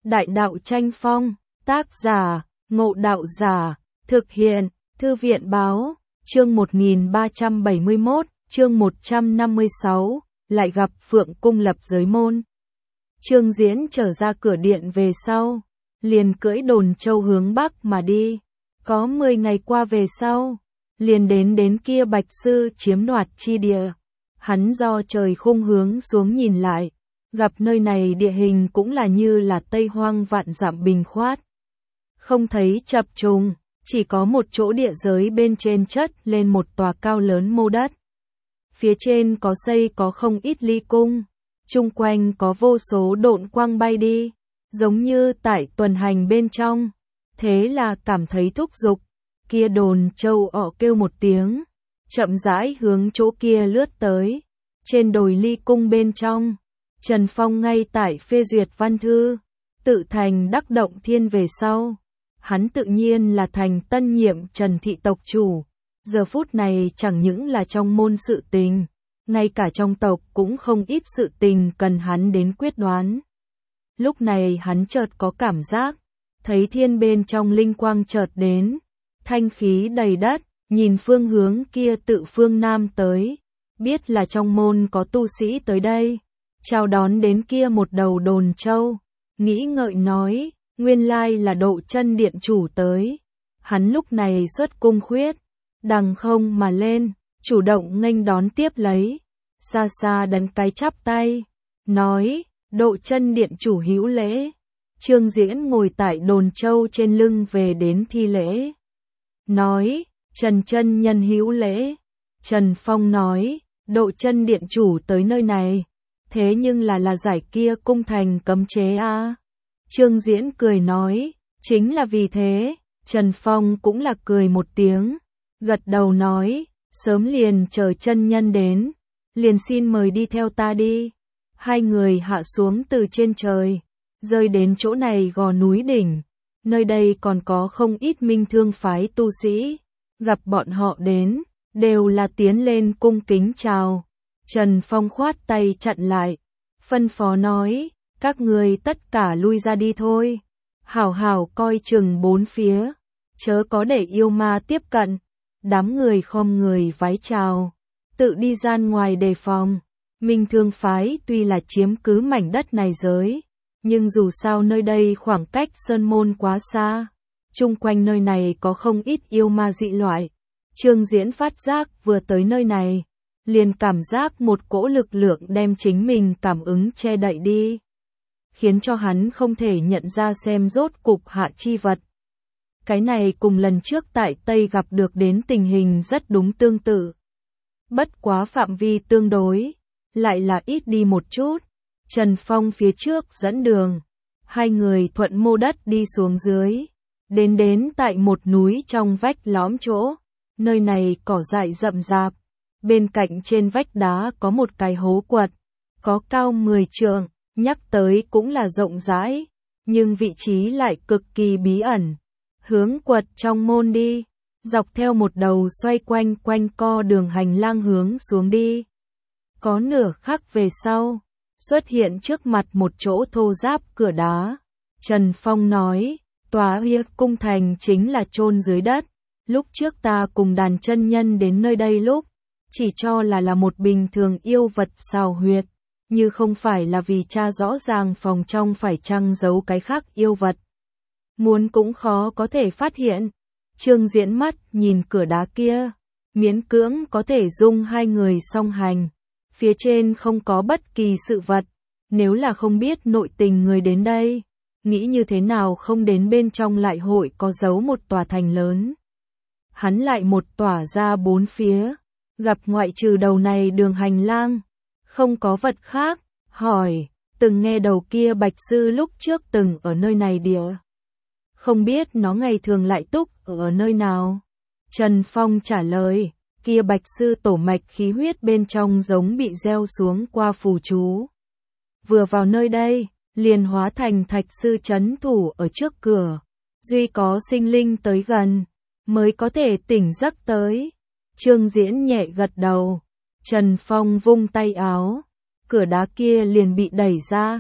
Đại đạo tranh phong, tác giả, Ngộ Đạo Giả, thực hiện, Thư viện báo, chương 1371, chương 156, lại gặp Phượng Cung lập giới môn. Trương Diễn trở ra cửa điện về sau, liền cưỡi đồn châu hướng bắc mà đi. Có 10 ngày qua về sau, liền đến kia Bạch Sư chiếm đoạt chi địa. Hắn do trời khung hướng xuống nhìn lại, gặp nơi này địa hình cũng là như là Tây Hoang vạn dặm bình khoát. Không thấy chập trùng, chỉ có một chỗ địa giới bên trên chất lên một tòa cao lớn mô đất. Phía trên có xây có không ít ly cung, chung quanh có vô số độn quang bay đi, giống như tại tuần hành bên trong. Thế là cảm thấy thúc giục, kia đồn châu ọ kêu một tiếng, chậm rãi hướng chỗ kia lướt tới. Trên đồi ly cung bên trong, Trần Phong ngay tại phê duyệt văn thư, tự thành đắc động thiên về sau. Hắn tự nhiên là thành tân nhiệm Trần thị tộc chủ, giờ phút này chẳng những là trong môn sự tình, ngay cả trong tộc cũng không ít sự tình cần hắn đến quyết đoán. Lúc này hắn chợt có cảm giác, thấy thiên bên trong linh quang chợt đến, thanh khí đầy đất, nhìn phương hướng kia tự phương nam tới, biết là trong môn có tu sĩ tới đây, chào đón đến kia một đầu đồn châu, nghĩ ngợi nói, nguyên lai là Độ Chân điện chủ tới. Hắn lúc này xuất cung khuyết, đằng không mà lên, chủ động nghênh đón tiếp lấy, xa xa đấn cái chắp tay, nói, Độ Chân điện chủ hữu lễ. Trương Diễn ngồi tại đồn châu trên lưng về đến thi lễ, nói, Trần chân nhân hữu lễ. Trần Phong nói, Độ Chân điện chủ tới nơi này, thế nhưng là giải kia cung thành cấm chế a. Trương Diễn cười nói, chính là vì thế. Trần Phong cũng là cười một tiếng, gật đầu nói, sớm liền chờ chân nhân đến, liền xin mời đi theo ta đi. Hai người hạ xuống từ trên trời, rơi đến chỗ này gò núi đỉnh, nơi đây còn có không ít minh thương phái tu sĩ, gặp bọn họ đến, đều là tiến lên cung kính chào. Trần Phong khoát tay chặn lại, phân phó nói, các người tất cả lui ra đi thôi, hảo hảo coi chừng bốn phía, chớ có để yêu ma tiếp cận. Đám người khom người vái chào, tự đi ra ngoài đề phòng. Minh thương phái tuy là chiếm cứ mảnh đất này giới, nhưng dù sao nơi đây khoảng cách sơn môn quá xa, chung quanh nơi này có không ít yêu ma dị loại. Trương Diễn phát giác vừa tới nơi này, liền cảm giác một cỗ lực lượng đem chính mình cảm ứng che đậy đi, khiến cho hắn không thể nhận ra xem rốt cục hạ chi vật. Cái này cùng lần trước tại Tây gặp được đến tình hình rất đúng tương tự. Bất quá phạm vi tương đối, lại là ít đi một chút. Trần Phong phía trước dẫn đường, hai người thuận mô đất đi xuống dưới, đến tại một núi trong vách lõm chỗ, nơi này cỏ dại rậm rạp, bên cạnh trên vách đá có một cái hố quật, có cao 10 trượng, nhắc tới cũng là rộng rãi, nhưng vị trí lại cực kỳ bí ẩn. Hướng quật trong môn đi, dọc theo một đầu xoay quanh co đường hành lang hướng xuống đi. Có nửa khắc về sau, xuất hiện trước mặt một chỗ thô ráp cửa đá. Trần Phong nói, tòa kia cung thành chính là chôn dưới đất. Lúc trước ta cùng đàn chân nhân đến nơi đây lúc, chỉ cho là một bình thường yêu vật xào huyệt, như không phải là vì tra rõ ràng phòng trong phải chăng giấu cái khác yêu vật. Muốn cũng khó có thể phát hiện. Trương Diễn mắt nhìn cửa đá kia, miễn cưỡng có thể dung hai người song hành. Phía trên không có bất kỳ sự vật, nếu là không biết nội tình người đến đây, nghĩ như thế nào không đến bên trong lại hội có giấu một tòa thành lớn. Hắn lại một tỏa ra bốn phía, gặp ngoại trừ đầu này đường hành lang, không có vật khác, hỏi, từng nghe đầu kia Bạch Sư lúc trước từng ở nơi này địa. Không biết nó ngày thường lại túc ở nơi nào. Trần Phong trả lời, kia Bạch Sư tổ mạch khí huyết bên trong giống bị gieo xuống qua phù chú. Vừa vào nơi đây, liền hóa thành Thạch Sư trấn thủ ở trước cửa. Duy có sinh linh tới gần, mới có thể tỉnh giấc tới. Trương Diễn nhẹ gật đầu. Trần Phong vung tay áo, cửa đá kia liền bị đẩy ra.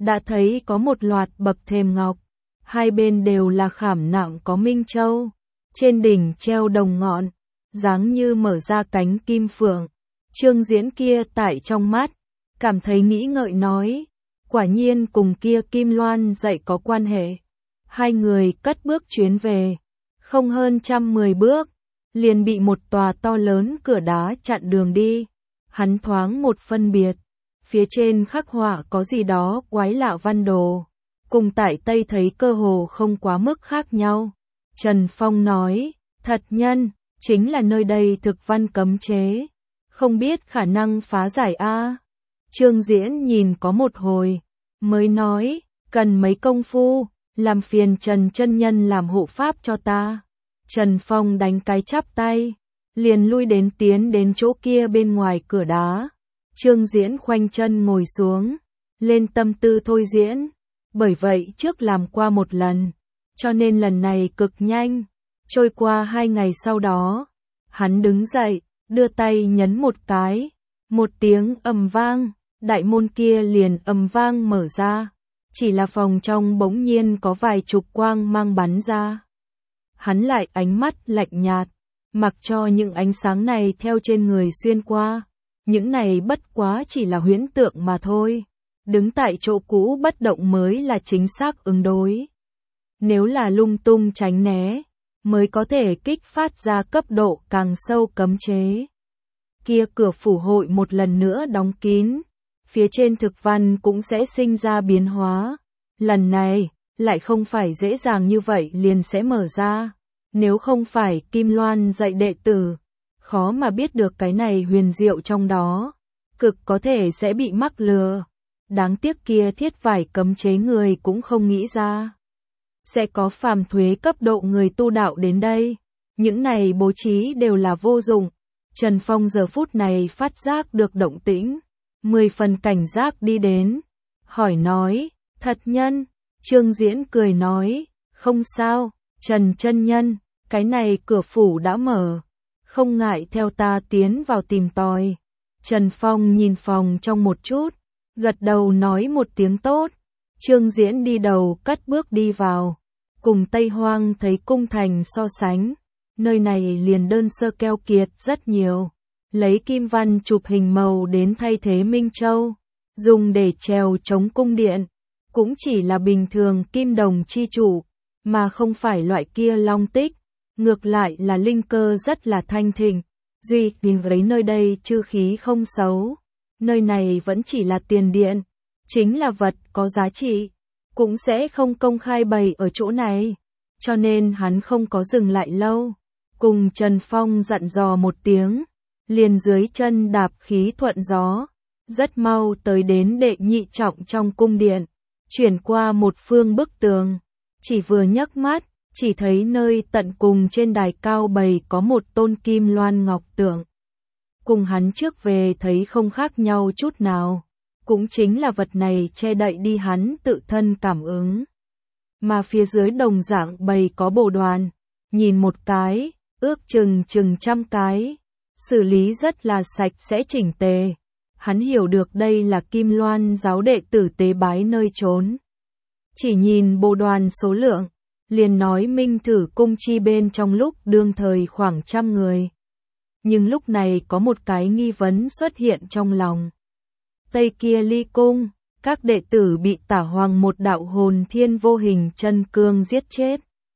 đã thấy có một loạt bậc thềm ngọc, hai bên đều là khảm nạm có minh châu, trên đỉnh treo đồng ngọn, dáng như mở ra cánh kim phượng. Trương Diễn kia tại trong mắt, cảm thấy nghĩ ngợi nói, quả nhiên cùng kia Kim Loan dạy có quan hệ. Hai người cất bước chuyến về, không hơn 110 bước, liền bị một tòa to lớn cửa đá chặn đường đi. Hắn thoáng một phân biệt, phía trên khắc họa có gì đó quái lạ văn đồ, cùng tại Tây thấy cơ hồ không quá mức khác nhau. Trần Phong nói, thật nhân, chính là nơi đây thực văn cấm chế, không biết khả năng phá giải a. Trương Diễn nhìn có một hồi, mới nói, cần mấy công phu, làm phiền Trần chân nhân làm hộ pháp cho ta. Trần Phong đánh cái chắp tay, liền lui tiến đến chỗ kia bên ngoài cửa đá. Trương Diễn khoanh chân ngồi xuống, lên tâm tư thôi diễn, bởi vậy trước làm qua một lần, cho nên lần này cực nhanh. Trôi qua 2 ngày sau đó, hắn đứng dậy, đưa tay nhấn một cái, một tiếng ầm vang, đại môn kia liền ầm vang mở ra, chỉ là phòng trong bỗng nhiên có vài chục quang mang bắn ra. Hắn lại ánh mắt lạnh nhạt, mặc cho những ánh sáng này theo trên người xuyên qua, những này bất quá chỉ là huyễn tượng mà thôi, đứng tại chỗ cũ bất động mới là chính xác ứng đối. Nếu là lung tung tránh né, mới có thể kích phát ra cấp độ càng sâu cấm chế. Kia cửa phủ hội một lần nữa đóng kín, phía trên thực văn cũng sẽ sinh ra biến hóa. Lần này, lại không phải dễ dàng như vậy liền sẽ mở ra. Nếu không phải Kim Loan dạy đệ tử, khó mà biết được cái này huyền diệu trong đó, cực có thể sẽ bị mắc lừa. Đáng tiếc kia thiết vải cấm chế người cũng không nghĩ ra. Sẽ có phàm thuế cấp độ người tu đạo đến đây. Những này bố trí đều là vô dụng. Trần Phong giờ phút này phát giác được động tĩnh, 10 phần cảnh giác đi đến, hỏi nói, thật nhân. Trương Diễn cười nói, không sao, Trần chân nhân, cái này cửa phủ đã mở, không ngại theo ta tiến vào tìm tòi. Trần Phong nhìn phòng trong một chút, gật đầu nói một tiếng tốt. Trương Diễn đi đầu cất bước đi vào, cùng Tây Hoang thấy cung thành so sánh, nơi này liền đơn sơ keo kiệt rất nhiều, lấy kim văn chụp hình màu đến thay thế Minh Châu, dùng để treo chống cung điện, cũng chỉ là bình thường kim đồng chi chủ, mà không phải loại kia long tích, ngược lại là linh cơ rất là thanh thịnh. Duy nhìn lấy nơi đây chư khí không xấu, nơi này vẫn chỉ là tiền điện, chính là vật có giá trị, cũng sẽ không công khai bày ở chỗ này, cho nên hắn không có dừng lại lâu, cùng Trần Phong dặn dò một tiếng, liền dưới chân đạp khí thuận gió, rất mau tới đến đệ nhị trọng trong cung điện, chuyển qua một phương bức tường, chỉ vừa nhấc mắt, chỉ thấy nơi tận cùng trên đài cao bày có một tôn kim loan ngọc tượng. Cùng hắn trước về thấy không khác nhau chút nào, cũng chính là vật này che đậy đi hắn tự thân cảm ứng. Mà phía dưới đồng dạng bày có bồ đoàn, nhìn một cái, ước chừng 100 cái, xử lý rất là sạch sẽ chỉnh tề. Hắn hiểu được đây là Kim Loan giáo đệ tử tế bái nơi trốn. Chỉ nhìn bồ đoàn số lượng, liền nói minh thử cung chi bên trong lúc đương thời khoảng 100 người. Nhưng lúc này có một cái nghi vấn xuất hiện trong lòng. Tây kia ly cung, các đệ tử bị tả hoàng một đạo hồn thiên vô hình chân cương giết chết.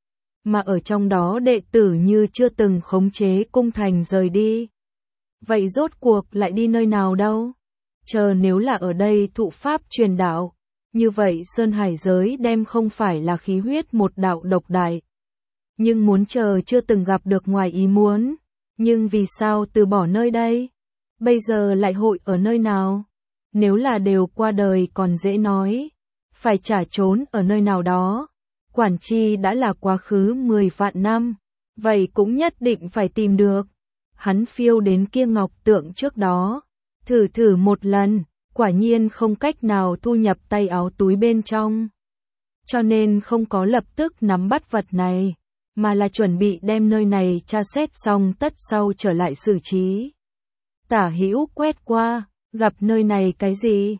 Mà ở trong đó đệ tử như chưa từng khống chế cung thành rời đi. Vậy rốt cuộc lại đi nơi nào đâu? Chờ nếu là ở đây thụ pháp truyền đạo, như vậy Sơn Hải giới đem không phải là khí huyết một đạo độc đại. Nhưng muốn chờ chưa từng gặp được ngoài ý muốn. Nhưng vì sao từ bỏ nơi đây? Bây giờ lại hội ở nơi nào? Nếu là đều qua đời còn dễ nói. Phải trả trốn ở nơi nào đó. Quản chi đã là quá khứ 10 vạn năm. Vậy cũng nhất định phải tìm được. Hắn phiêu đến kia ngọc tượng trước đó. Thử một lần. Quả nhiên không cách nào thu nhập tay áo túi bên trong. Cho nên không có lập tức nắm bắt vật này, mà là chuẩn bị đem nơi này tra xét xong tất sau trở lại xử trí. Tả hữu quét qua, gặp nơi này cái gì?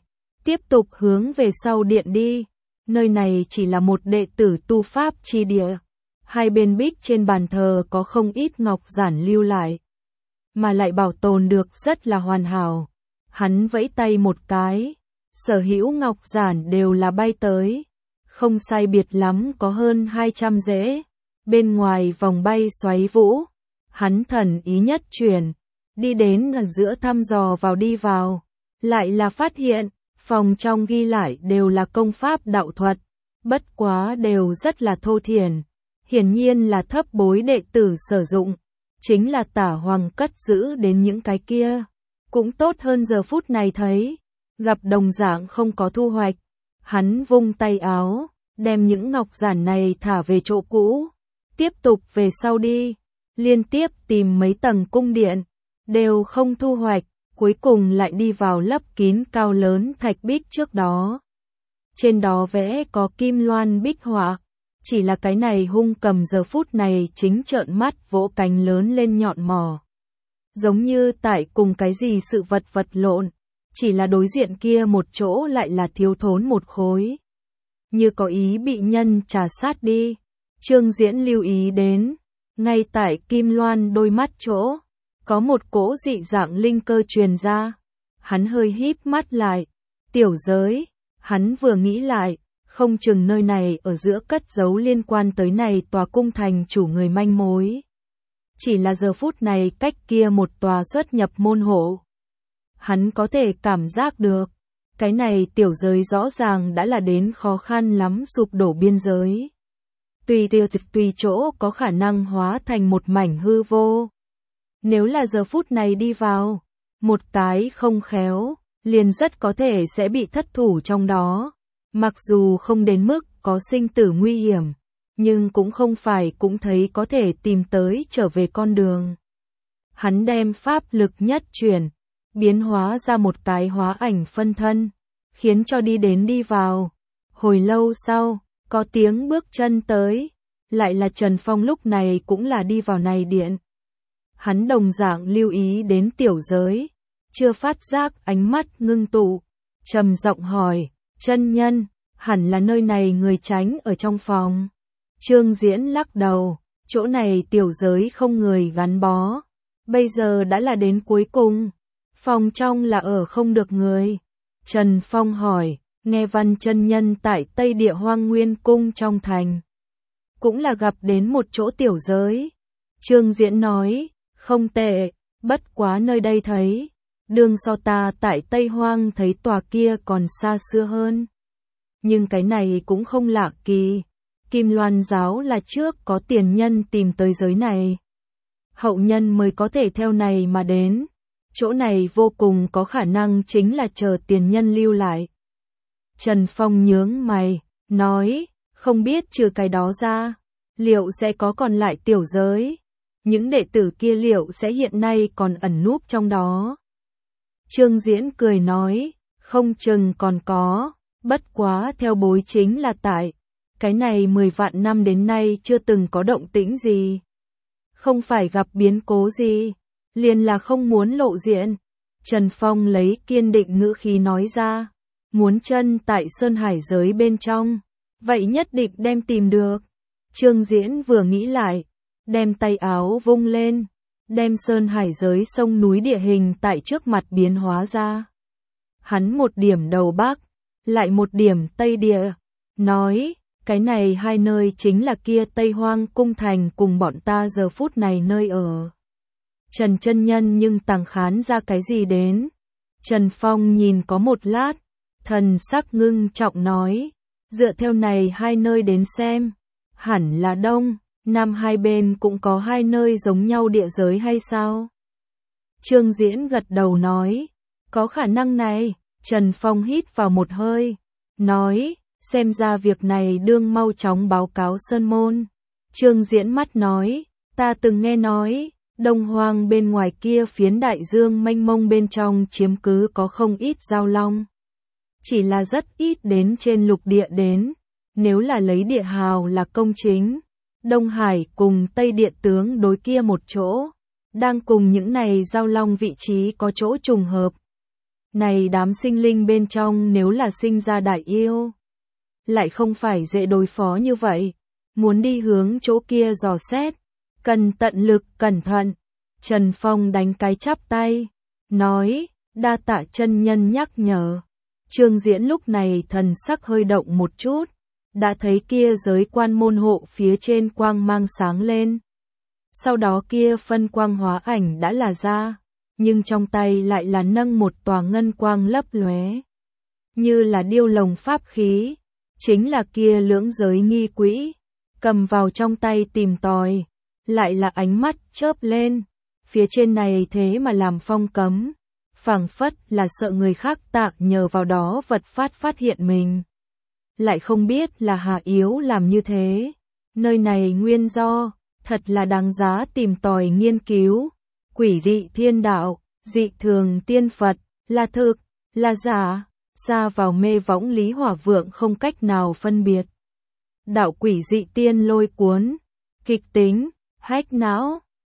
tiếp tục hướng về sau điện đi. Nơi này chỉ là một đệ tử tu pháp chi địa. Hai bên bích trên bàn thờ có không ít ngọc giản lưu lại, mà lại bảo tồn được rất là hoàn hảo. Hắn vẫy tay một cái, sở hữu ngọc giản đều là bay tới. Không sai biệt lắm có hơn 200 rễ. Bên ngoài vòng bay xoáy vũ. Hắn thần ý nhất chuyển, đi đến ở giữa thăm dò vào đi vào. Lại là phát hiện, phòng trong ghi lại đều là công pháp đạo thuật. Bất quá đều rất là thô thiển. Hiển nhiên là thấp bối đệ tử sử dụng. Chính là Tả Hoàng cất giữ đến những cái kia. Cũng tốt hơn giờ phút này thấy. Gặp đồng dạng không có thu hoạch. Hắn vung tay áo, đem những ngọc giản này thả về chỗ cũ. Tiếp tục về sau đi. Liên tiếp tìm mấy tầng cung điện. Đều không thu hoạch. Cuối cùng lại đi vào lấp kín cao lớn thạch bích trước đó. Trên đó vẽ có kim loan bích họa. Chỉ là cái này hung cầm giờ phút này chính trợn mắt vỗ cánh lớn lên nhọn mỏ. Giống như tại cùng cái gì sự vật vật lộn. Chỉ là đối diện kia một chỗ lại là thiếu thốn một khối. Như có ý bị nhân trà sát đi. Trương Diễn lưu ý đến. Ngay tại kim loan đôi mắt chỗ. Có một cỗ dị dạng linh cơ truyền ra. Hắn hơi híp mắt lại. Tiểu giới. Hắn vừa nghĩ lại. Không chừng nơi này ở giữa cất giấu liên quan tới này tòa cung thành chủ người manh mối. Chỉ là giờ phút này cách kia một tòa xuất nhập môn hộ. Hắn có thể cảm giác được. Cái này tiểu giới rõ ràng đã là đến khó khăn lắm sụp đổ biên giới. Tùy chỗ có khả năng hóa thành một mảnh hư vô. Nếu là giờ phút này đi vào, một cái không khéo, liền rất có thể sẽ bị thất thủ trong đó. Mặc dù không đến mức có sinh tử nguy hiểm, nhưng cũng không phải cũng thấy có thể tìm tới trở về con đường. Hắn đem pháp lực nhất chuyển, biến hóa ra một cái hóa ảnh phân thân, khiến cho đi đến đi vào. Hồi lâu sau, có tiếng bước chân tới, lại là Trần Phong lúc này cũng là đi vào này điện. Hắn đồng dạng lưu ý đến tiểu giới, chưa phát giác ánh mắt ngưng tụ, trầm giọng hỏi, chân nhân, hẳn là nơi này người tránh ở trong phòng. Trương Diễn lắc đầu, chỗ này tiểu giới không người gắn bó, bây giờ đã là đến cuối cùng, phòng trong là ở không được người. Trần Phong hỏi, nghe Văn chân nhân tại Tây Địa Hoang Nguyên Cung trong thành, cũng là gặp đến một chỗ tiểu giới. Trương Diễn nói, không tệ, bất quá nơi đây thấy, đường so ta tại Tây Hoang thấy tòa kia còn xa xưa hơn. Nhưng cái này cũng không lạ kỳ, Kim Loan giáo là trước có tiền nhân tìm tới giới này. Hậu nhân mới có thể theo này mà đến, chỗ này vô cùng có khả năng chính là chờ tiền nhân lưu lại. Trần Phong nhướng mày, nói, không biết trừ cái đó ra, liệu sẽ có còn lại tiểu giới? Những đệ tử kia liệu sẽ hiện nay còn ẩn núp trong đó? Trương Diễn cười nói, không chừng còn có, bất quá theo bối chính là tại, cái này 10 vạn năm đến nay chưa từng có động tĩnh gì. Không phải gặp biến cố gì, liền là không muốn lộ diện. Trần Phong lấy kiên định ngữ khí nói ra, muốn chân tại Sơn Hải giới bên trong, vậy nhất định đem tìm được. Trương Diễn vừa nghĩ lại, đem tay áo vung lên, đem Sơn Hải giới sông núi địa hình tại trước mặt biến hóa ra. Hắn một điểm đầu Bắc, lại một điểm Tây Địa, nói, cái này hai nơi chính là kia Tây Hoang Cung thành cùng bọn ta giờ phút này nơi ở. Trần chân nhân nhưng tàng khán ra cái gì đến? Trần Phong nhìn có một lát, thần sắc ngưng trọng nói, dựa theo này hai nơi đến xem, hẳn là Đông, Nam hai bên cũng có hai nơi giống nhau địa giới hay sao? Trương Diễn gật đầu nói, có khả năng này. Trần Phong hít vào một hơi, nói, xem ra việc này đương mau chóng báo cáo Sơn Môn. Trương Diễn mắt nói, ta từng nghe nói, Đông Hoang bên ngoài kia phiến đại dương mênh mông bên trong chiếm cứ có không ít giao long. Chỉ là rất ít đến trên lục địa đến, nếu là lấy địa hào là công chính. Đông Hải cùng Tây Địa tướng đối kia một chỗ, đang cùng những này giao long vị trí có chỗ trùng hợp. Này đám sinh linh bên trong nếu là sinh ra đại yêu, lại không phải dễ đối phó như vậy. Muốn đi hướng chỗ kia dò xét, cần tận lực cẩn thận. Trần Phong đánh cái chắp tay, nói, đa tạ chân nhân nhắc nhở. Trương Diễn lúc này thần sắc hơi động một chút, đã thấy kia giới quan môn hộ phía trên quang mang sáng lên. Sau đó kia phân quang hóa ảnh đã là ra, nhưng trong tay lại là nâng một tòa ngân quang lấp lóe, như là điêu lồng pháp khí, chính là kia lưỡng giới nghi quỹ, cầm vào trong tay tìm tòi, lại là ánh mắt chớp lên, phía trên này thế mà làm phong cấm, phảng phất là sợ người khác tạ nhờ vào đó vật phát hiện mình. Lại không biết là Hà Yếu làm như thế, nơi này nguyên do, thật là đáng giá tìm tòi nghiên cứu. Quỷ dị thiên đạo, dị thường tiên Phật, là thực, là giả, ra vào mê võng Lý Hỏa Vượng không cách nào phân biệt. Đạo quỷ dị tiên lôi cuốn, kịch tính, hách não.